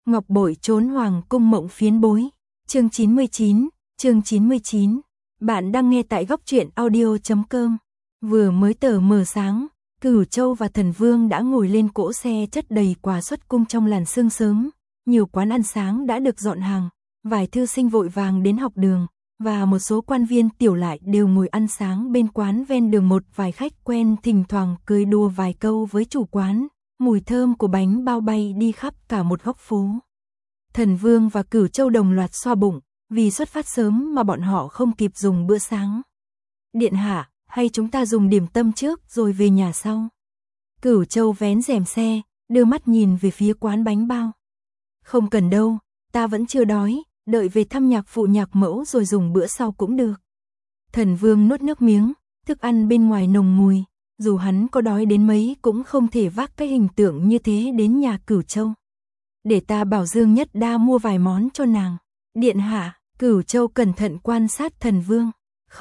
Ngọc bội trốn hoàng cung mộng phiến bối. Chương 99. Bạn đang nghe tại góc truyện audio.com. Vừa mới tờ mờ sáng, Cửu Châu và Thần Vương đã ngồi lên cỗ xe chất đầy quà xuất cung trong làn sương sớm. Nhiều quán ăn sáng đã được dọn hàng, vài thư sinh vội vàng đến học đường, và một số quan viên tiểu lại đều ngồi ăn sáng bên quán ven đường. Một vài khách quen thỉnh thoảng cười đùa vài câu với chủ quán, mùi thơm của bánh bao bay đi khắp cả một góc phố. Thần Vương và Cửu Châu đồng loạt xoa bụng, vì xuất phát sớm mà bọn họ không kịp dùng bữa sáng. Điện hạ, hay chúng ta dùng điểm tâm trước rồi về nhà sau? Cửu Châu vén rèm xe, đưa mắt nhìn về phía quán bánh bao. Không cần đâu, ta vẫn chưa đói, đợi về thăm nhạc phụ nhạc mẫu rồi dùng bữa sau cũng được. Thần Vương nuốt nước miếng, thức ăn bên ngoài nồng mùi, dù hắn có đói đến mấy cũng không thể vác cái hình tượng như thế đến nhà Cửu Châu. Để ta bảo Dương Nhất Đa mua vài món cho nàng. Điện hạ, Cửu Châu cẩn thận quan sát Thần Vương.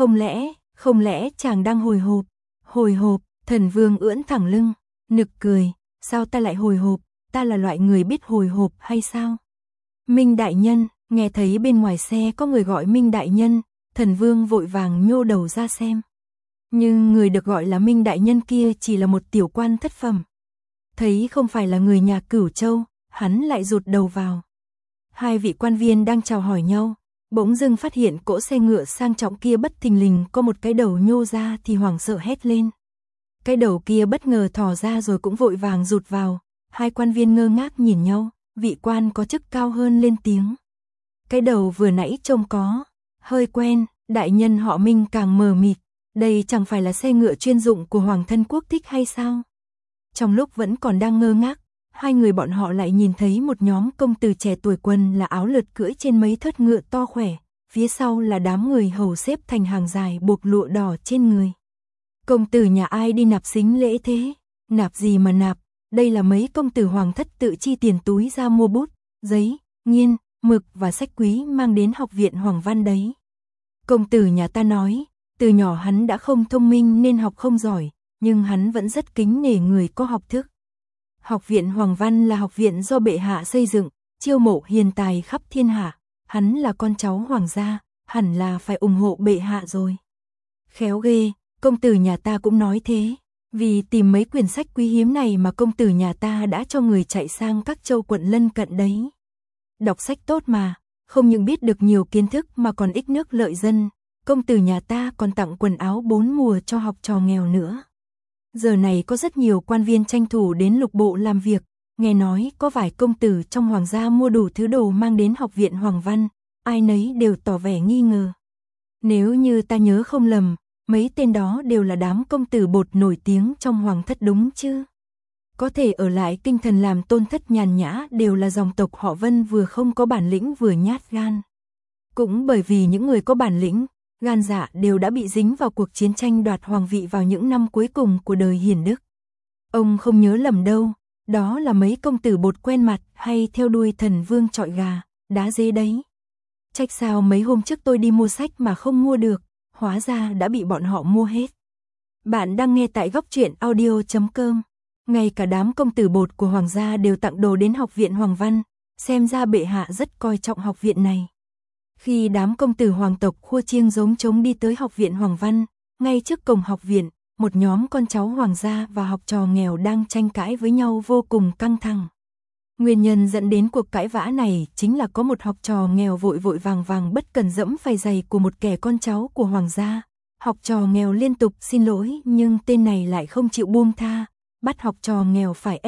Không lẽ chàng đang hồi hộp? Hồi hộp, Thần Vương ưỡn thẳng lưng, nực cười, sao ta lại hồi hộp, ta là loại người biết hồi hộp hay sao? Minh đại nhân, nghe thấy bên ngoài xe có người gọi Minh đại nhân, Thần Vương vội vàng nhô đầu ra xem. Nhưng người được gọi là Minh đại nhân kia chỉ là một tiểu quan thất phẩm. Thấy không phải là người nhà Cửu Châu, hắn lại rụt đầu vào. Hai vị quan viên đang chào hỏi nhau, bỗng dưng phát hiện cỗ xe ngựa sang trọng kia bất thình lình có một cái đầu nhô ra thì hoảng sợ hét lên. Cái đầu kia bất ngờ thò ra rồi cũng vội vàng rụt vào, hai quan viên ngơ ngác nhìn nhau, vị quan có chức cao hơn lên tiếng. Cái đầu vừa nãy trông có hơi quen, đại nhân họ Minh càng mờ mịt, đây chẳng phải là xe ngựa chuyên dụng của Hoàng thân quốc thích hay sao? Trong lúc vẫn còn đang ngơ ngác, hai người bọn họ lại nhìn thấy một nhóm công tử trẻ tuổi quần là áo lượt cưỡi trên mấy thớt ngựa to khỏe, phía sau là đám người hầu xếp thành hàng dài buộc lụa đỏ trên người. Công tử nhà ai đi nạp sính lễ thế? Nạp gì mà nạp, đây là mấy công tử hoàng thất tự chi tiền túi ra mua bút, giấy, nghiên, mực và sách quý mang đến học viện Hoàng Văn đấy. Công tử nhà ta nói, từ nhỏ hắn đã không thông minh nên học không giỏi, nhưng hắn vẫn rất kính nể người có học thức. Học viện Hoàng Văn là học viện do bệ hạ xây dựng, chiêu mộ hiền tài khắp thiên hạ, hắn là con cháu hoàng gia, hẳn là phải ủng hộ bệ hạ rồi. Khéo ghê, công tử nhà ta cũng nói thế, vì tìm mấy quyển sách quý hiếm này mà công tử nhà ta đã cho người chạy sang các châu quận lân cận đấy. Đọc sách tốt mà, không những biết được nhiều kiến thức mà còn ích nước lợi dân, công tử nhà ta còn tặng quần áo 4 mùa cho học trò nghèo nữa. Giờ này có rất nhiều quan viên tranh thủ đến lục bộ làm việc, nghe nói có vài công tử trong hoàng gia mua đủ thứ đồ mang đến học viện Hoàng Văn, ai nấy đều tỏ vẻ nghi ngờ. Nếu như ta nhớ không lầm, mấy tên đó đều là đám công tử bột nổi tiếng trong hoàng thất đúng chứ? Có thể ở lại Kinh Thần làm tôn thất nhàn nhã đều là dòng tộc họ Vân vừa không có bản lĩnh vừa nhát gan. Cũng bởi vì những người có bản lĩnh, gan dạ đều đã bị dính vào cuộc chiến tranh đoạt hoàng vị vào những năm cuối cùng của đời hiền đức. Ông không nhớ lầm đâu, đó là mấy công tử bột quen mặt hay theo đuôi Thần Vương trọi gà, đá dế đấy. Trách sao mấy hôm trước tôi đi mua sách mà không mua được, hóa ra đã bị bọn họ mua hết. Bạn đang nghe tại góc truyện audio.com. Ngay cả đám công tử bột của hoàng gia đều tặng đồ đến học viện Hoàng Văn, xem ra bệ hạ rất coi trọng học viện này. Khi đám công tử hoàng tộc khua chiêng giống trống đi tới học viện Hoàng Văn, ngay trước cổng học viện, một nhóm con cháu hoàng gia và học trò nghèo đang tranh cãi với nhau vô cùng căng thẳng. Nguyên nhân dẫn đến cuộc cãi vã này chính là có một học trò nghèo vội vội vàng vàng bất cần dẫm phải giày của một kẻ con cháu của hoàng gia. Học trò nghèo liên tục xin lỗi nhưng tên này lại không chịu buông tha, bắt học trò nghèo phải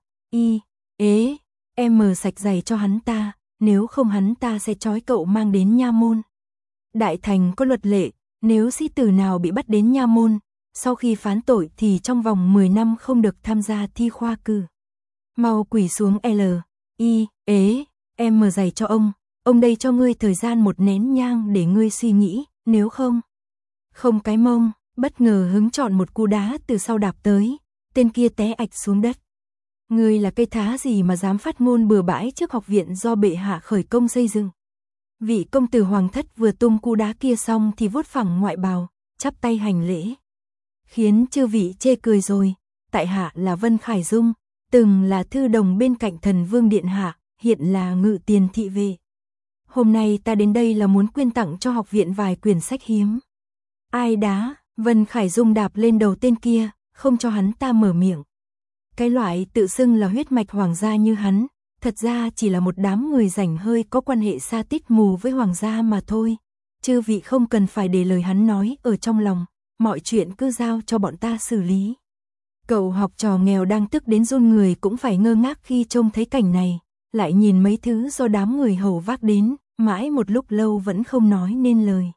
sạch giày cho hắn ta, nếu không hắn ta sẽ trói cậu mang đến nha môn. Đại thành có luật lệ, nếu sĩ tử nào bị bắt đến nha môn, sau khi phán tội thì trong vòng 10 năm không được tham gia thi khoa cử. Mau quỳ xuống giày cho ông đây cho ngươi thời gian 1 nén nhang để ngươi suy nghĩ, nếu không cái mông, bất ngờ hứng chọn một cú đá từ sau đạp tới, tên kia té ạch xuống đất. Ngươi là cây thá gì mà dám phát ngôn bừa bãi trước học viện do bệ hạ khởi công xây dựng? Vị công tử hoàng thất vừa tung cú đá kia xong thì vuốt phẳng ngoại bào, chắp tay hành lễ. Khiến chư vị chê cười rồi, tại hạ là Vân Khải Dung, từng là thư đồng bên cạnh Thần Vương điện hạ, hiện là Ngự Tiền thị vệ. Hôm nay ta đến đây là muốn quyên tặng cho học viện vài quyển sách hiếm. Ai đá, Vân Khải Dung đạp lên đầu tên kia, không cho hắn ta mở miệng. Cái loại tự xưng là huyết mạch hoàng gia như hắn, thật ra chỉ là một đám người rảnh hơi có quan hệ xa tít mù với hoàng gia mà thôi. Chư vị không cần phải để lời hắn nói ở trong lòng, mọi chuyện cứ giao cho bọn ta xử lý. Cậu học trò nghèo đang tức đến run người cũng phải ngơ ngác khi trông thấy cảnh này, lại nhìn mấy thứ do đám người hầu vác đến, mãi một lúc lâu vẫn không nói nên lời.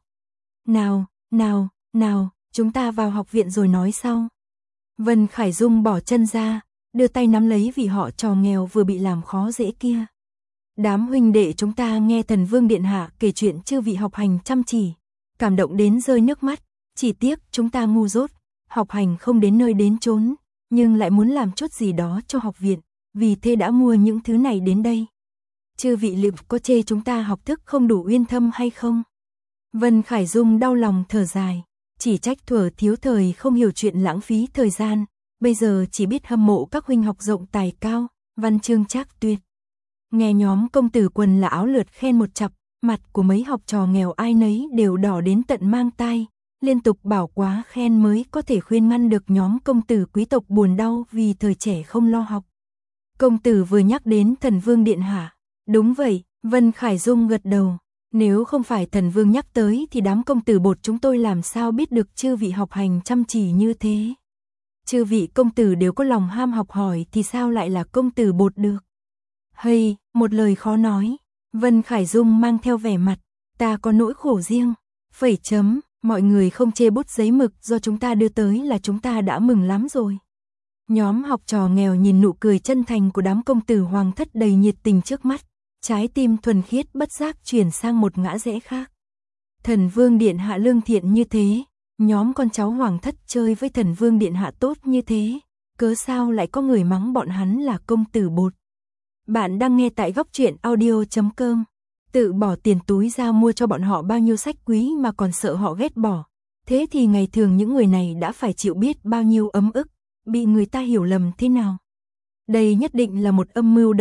Nào, chúng ta vào học viện rồi nói sau. Vân Khải Dung bỏ chân ra, đưa tay nắm lấy vị họ trò nghèo vừa bị làm khó dễ kia. Đám huynh đệ chúng ta nghe Thần Vương Điện Hạ kể chuyện chư vị học hành chăm chỉ, cảm động đến rơi nước mắt, chỉ tiếc chúng ta ngu dốt, học hành không đến nơi đến chốn, nhưng lại muốn làm chút gì đó cho học viện, vì thế đã mua những thứ này đến đây. Chư vị liệu có chê chúng ta học thức không đủ uyên thâm hay không? Vân Khải Dung đau lòng thở dài, chỉ trách thuở thiếu thời không hiểu chuyện lãng phí thời gian, bây giờ chỉ biết hâm mộ các huynh học rộng tài cao, văn chương trác tuyệt. Nghe nhóm công tử quần là áo lượt khen một chặp, mặt của mấy học trò nghèo ai nấy đều đỏ đến tận mang tai, liên tục bảo quá khen mới có thể khuyên ngăn được nhóm công tử quý tộc buồn đau vì thời trẻ không lo học. Công tử vừa nhắc đến Thần Vương Điện Hạ. Đúng vậy, Vân Khải Dung gật đầu. Nếu không phải Thần Vương nhắc tới thì đám công tử bột chúng tôi làm sao biết được chư vị học hành chăm chỉ như thế. Chư vị công tử đều có lòng ham học hỏi thì sao lại là công tử bột được. Hay, một lời khó nói. Vân Khải Dung mang theo vẻ mặt, ta có nỗi khổ riêng. Phẩy chấm, mọi người không chê bút giấy mực do chúng ta đưa tới là chúng ta đã mừng lắm rồi. Nhóm học trò nghèo nhìn nụ cười chân thành của đám công tử hoàng thất đầy nhiệt tình trước mắt, trái tim thuần khiết bất giác chuyển sang một ngã rẽ khác. Thần Vương Điện Hạ lương thiện như thế, nhóm con cháu hoàng thất chơi với Thần Vương Điện Hạ tốt như thế, cớ sao lại có người mắng bọn hắn là công tử bột. Bạn đang nghe tại góc truyện audio.com. Tự bỏ tiền túi ra mua cho bọn họ bao nhiêu sách quý mà còn sợ họ ghét bỏ. Thế thì ngày thường những người này đã phải chịu biết bao nhiêu ấm ức, bị người ta hiểu lầm thế nào. Đây nhất định là một âm mưu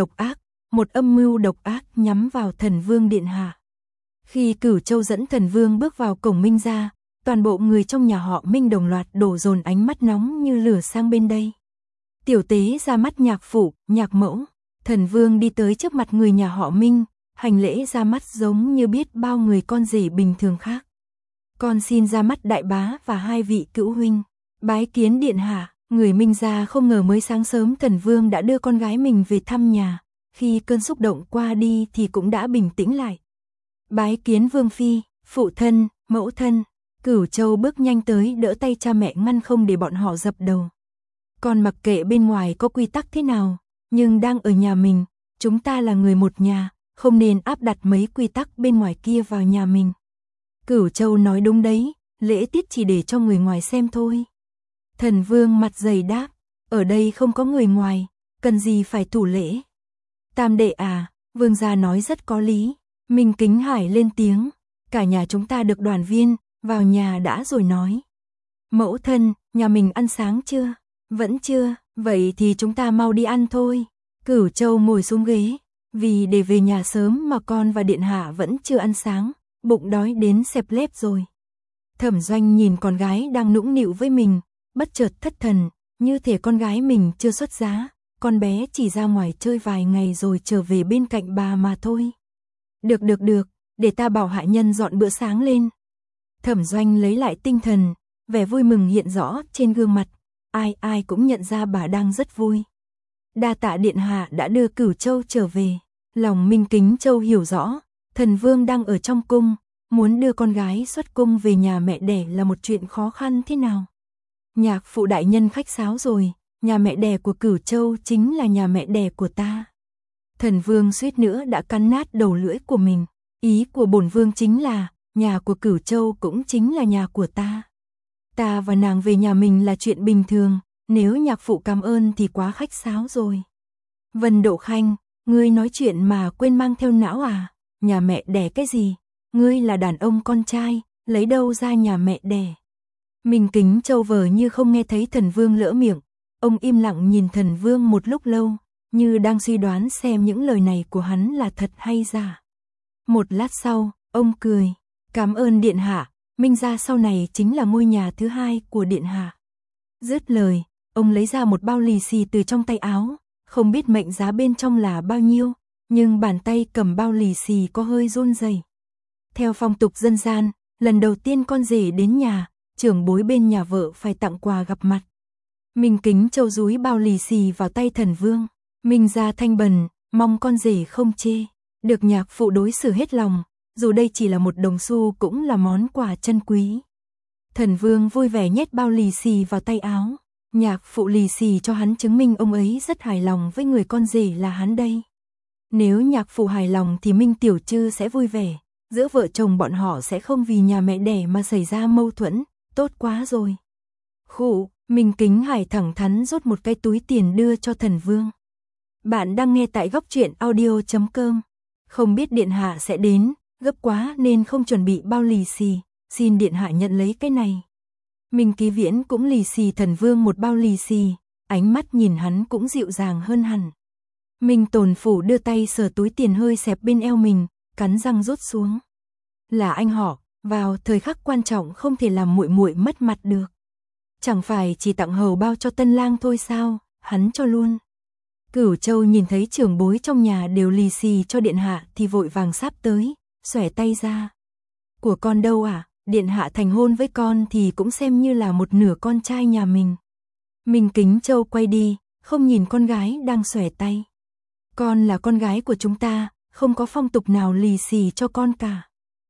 độc ác nhắm vào Thần Vương Điện Hạ. Khi Cửu Châu dẫn Thần Vương bước vào cổng Minh gia, toàn bộ người trong nhà họ Minh đồng loạt đổ dồn ánh mắt nóng như lửa sang bên đây. Tiểu tế ra mắt nhạc phụ, nhạc mẫu, Thần Vương đi tới trước mặt người nhà họ Minh, hành lễ ra mắt giống như biết bao người con rể bình thường khác. Con xin ra mắt đại bá và hai vị cữu huynh, bái kiến điện hạ. Người Minh gia không ngờ mới sáng sớm Thần Vương đã đưa con gái mình về thăm nhà, khi cơn xúc động qua đi thì cũng đã bình tĩnh lại. Bái kiến Vương phi, phụ thân, mẫu thân. Cửu Châu bước nhanh tới đỡ tay cha mẹ ngăn không để bọn họ dập đầu. Con mặc kệ bên ngoài có quy tắc thế nào, nhưng đang ở nhà mình, chúng ta là người một nhà, không nên áp đặt mấy quy tắc bên ngoài kia vào nhà mình. Cửu Châu nói đúng đấy, lễ tiết chỉ để cho người ngoài xem thôi. Thần Vương mặt dày đáp, ở đây không có người ngoài, cần gì phải thủ lễ. Tam đệ à, Vương gia nói rất có lý. Minh Kính Hải lên tiếng, cả nhà chúng ta được đoàn viên, vào nhà đã rồi nói. Mẫu thân, nhà mình ăn sáng chưa? Vẫn chưa, vậy thì chúng ta mau đi ăn thôi. Cửu Châu ngồi xuống ghế, vì để về nhà sớm mà con và điện hạ vẫn chưa ăn sáng, bụng đói đến xẹp lép rồi. Thẩm Doanh nhìn con gái đang nũng nịu với mình, bất chợt thất thần, như thể con gái mình chưa xuất giá, con bé chỉ ra ngoài chơi vài ngày rồi trở về bên cạnh bà mà thôi. Được, để ta bảo hạ nhân dọn bữa sáng lên. Thẩm Doanh lấy lại tinh thần, vẻ vui mừng hiện rõ trên gương mặt, ai cũng nhận ra bà đang rất vui. Đa tạ điện hạ đã đưa Cửu Châu trở về. Lòng Minh Kính Châu hiểu rõ, Thần Vương đang ở trong cung, muốn đưa con gái xuất cung về nhà mẹ đẻ là một chuyện khó khăn thế nào. Nhạc phụ đại nhân khách sáo rồi, nhà mẹ đẻ của Cửu Châu chính là nhà mẹ đẻ của ta. Thần Vương suýt nữa đã cắn nát đầu lưỡi của mình, ý của bổn vương chính là, nhà của Cửu Châu cũng chính là nhà của ta. Ta và nàng về nhà mình là chuyện bình thường, nếu nhạc phụ cảm ơn thì quá khách sáo rồi. Vân Độ Khanh, ngươi nói chuyện mà quên mang theo não à, nhà mẹ đẻ cái gì, ngươi là đàn ông con trai, lấy đâu ra nhà mẹ đẻ. Minh Kính Châu vờ như không nghe thấy Thần Vương lỡ miệng, ông im lặng nhìn Thần Vương một lúc lâu, như đang suy đoán xem những lời này của hắn là thật hay giả. Một lát sau, ông cười, cảm ơn điện hạ, Minh gia sau này chính là ngôi nhà thứ hai của điện hạ. Dứt lời, ông lấy ra một bao lì xì từ trong tay áo, không biết mệnh giá bên trong là bao nhiêu, nhưng bàn tay cầm bao lì xì có hơi run rẩy. Theo phong tục dân gian, lần đầu tiên con rể đến nhà, trưởng bối bên nhà vợ phải tặng quà gặp mặt. Minh Kính Châu dúi bao lì xì vào tay Thần Vương, Minh gia thanh bần, mong con rể không chê, được nhạc phụ đối xử hết lòng, dù đây chỉ là một đồng xu cũng là món quà chân quý. Thần Vương vui vẻ nhét bao lì xì vào tay áo, nhạc phụ lì xì cho hắn chứng minh ông ấy rất hài lòng với người con rể là hắn đây. Nếu nhạc phụ hài lòng thì Minh Tiểu Trư sẽ vui vẻ, giữa vợ chồng bọn họ sẽ không vì nhà mẹ đẻ mà xảy ra mâu thuẫn, tốt quá rồi. Khụ, Minh Kính Hải thẳng thắn rút một cái túi tiền đưa cho Thần Vương. Bạn đang nghe tại góc truyện audio.com. Không biết điện hạ sẽ đến, gấp quá nên không chuẩn bị bao lì xì, xin điện hạ nhận lấy cái này. Minh Ký Viễn cũng lì xì Thần Vương một bao lì xì, ánh mắt nhìn hắn cũng dịu dàng hơn hẳn. Minh Tồn Phủ đưa tay sờ túi tiền hơi xẹp bên eo mình, cắn răng rút xuống. Là anh họ, vào thời khắc quan trọng không thể làm muội muội mất mặt được. Chẳng phải chỉ tặng hầu bao cho tân lang thôi sao, hắn cho luôn. Cửu Châu nhìn thấy trưởng bối trong nhà đều lì xì cho điện hạ thì vội vàng sáp tới, xòe tay ra. Của con đâu à, điện hạ thành hôn với con thì cũng xem như là một nửa con trai nhà mình. Minh Kính Châu quay đi, không nhìn con gái đang xòe tay. Con là con gái của chúng ta, không có phong tục nào lì xì cho con cả.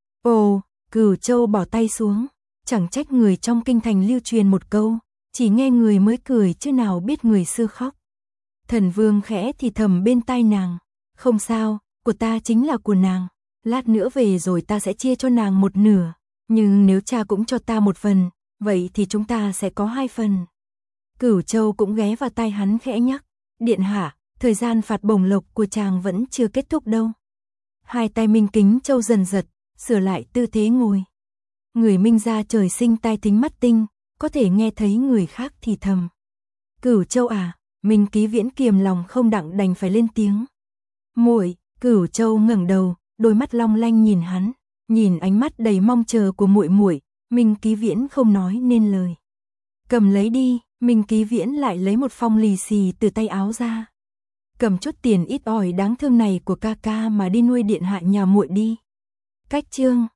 Ồ, Cửu Châu bỏ tay xuống, chẳng trách người trong kinh thành lưu truyền một câu, chỉ nghe người mới cười chứ nào biết người xưa khóc. Thần Vương khẽ thì thầm bên tai nàng, không sao, của ta chính là của nàng, lát nữa về rồi ta sẽ chia cho nàng một nửa, nhưng nếu cha cũng cho ta một phần, vậy thì chúng ta sẽ có 2 phần. Cửu Châu cũng ghé vào tai hắn khẽ nhắc, điện hạ, thời gian phạt bổng lộc của chàng vẫn chưa kết thúc đâu. Hai tay Minh Kính Châu dần giật, sửa lại tư thế ngồi. Người Minh gia trời sinh tai thính mắt tinh, có thể nghe thấy người khác thì thầm. Cửu Châu à, Minh Ký Viễn kiềm lòng không đặng đành phải lên tiếng. Muội, Cửu Châu ngẩng đầu, đôi mắt long lanh nhìn hắn, nhìn ánh mắt đầy mong chờ của muội muội, Minh Ký Viễn không nói nên lời. Cầm lấy đi, Minh Ký Viễn lại lấy một phong lì xì từ tay áo ra. Cầm chút tiền ít ỏi đáng thương này của ca ca mà đi nuôi điện hạ nhà muội đi. Cách chương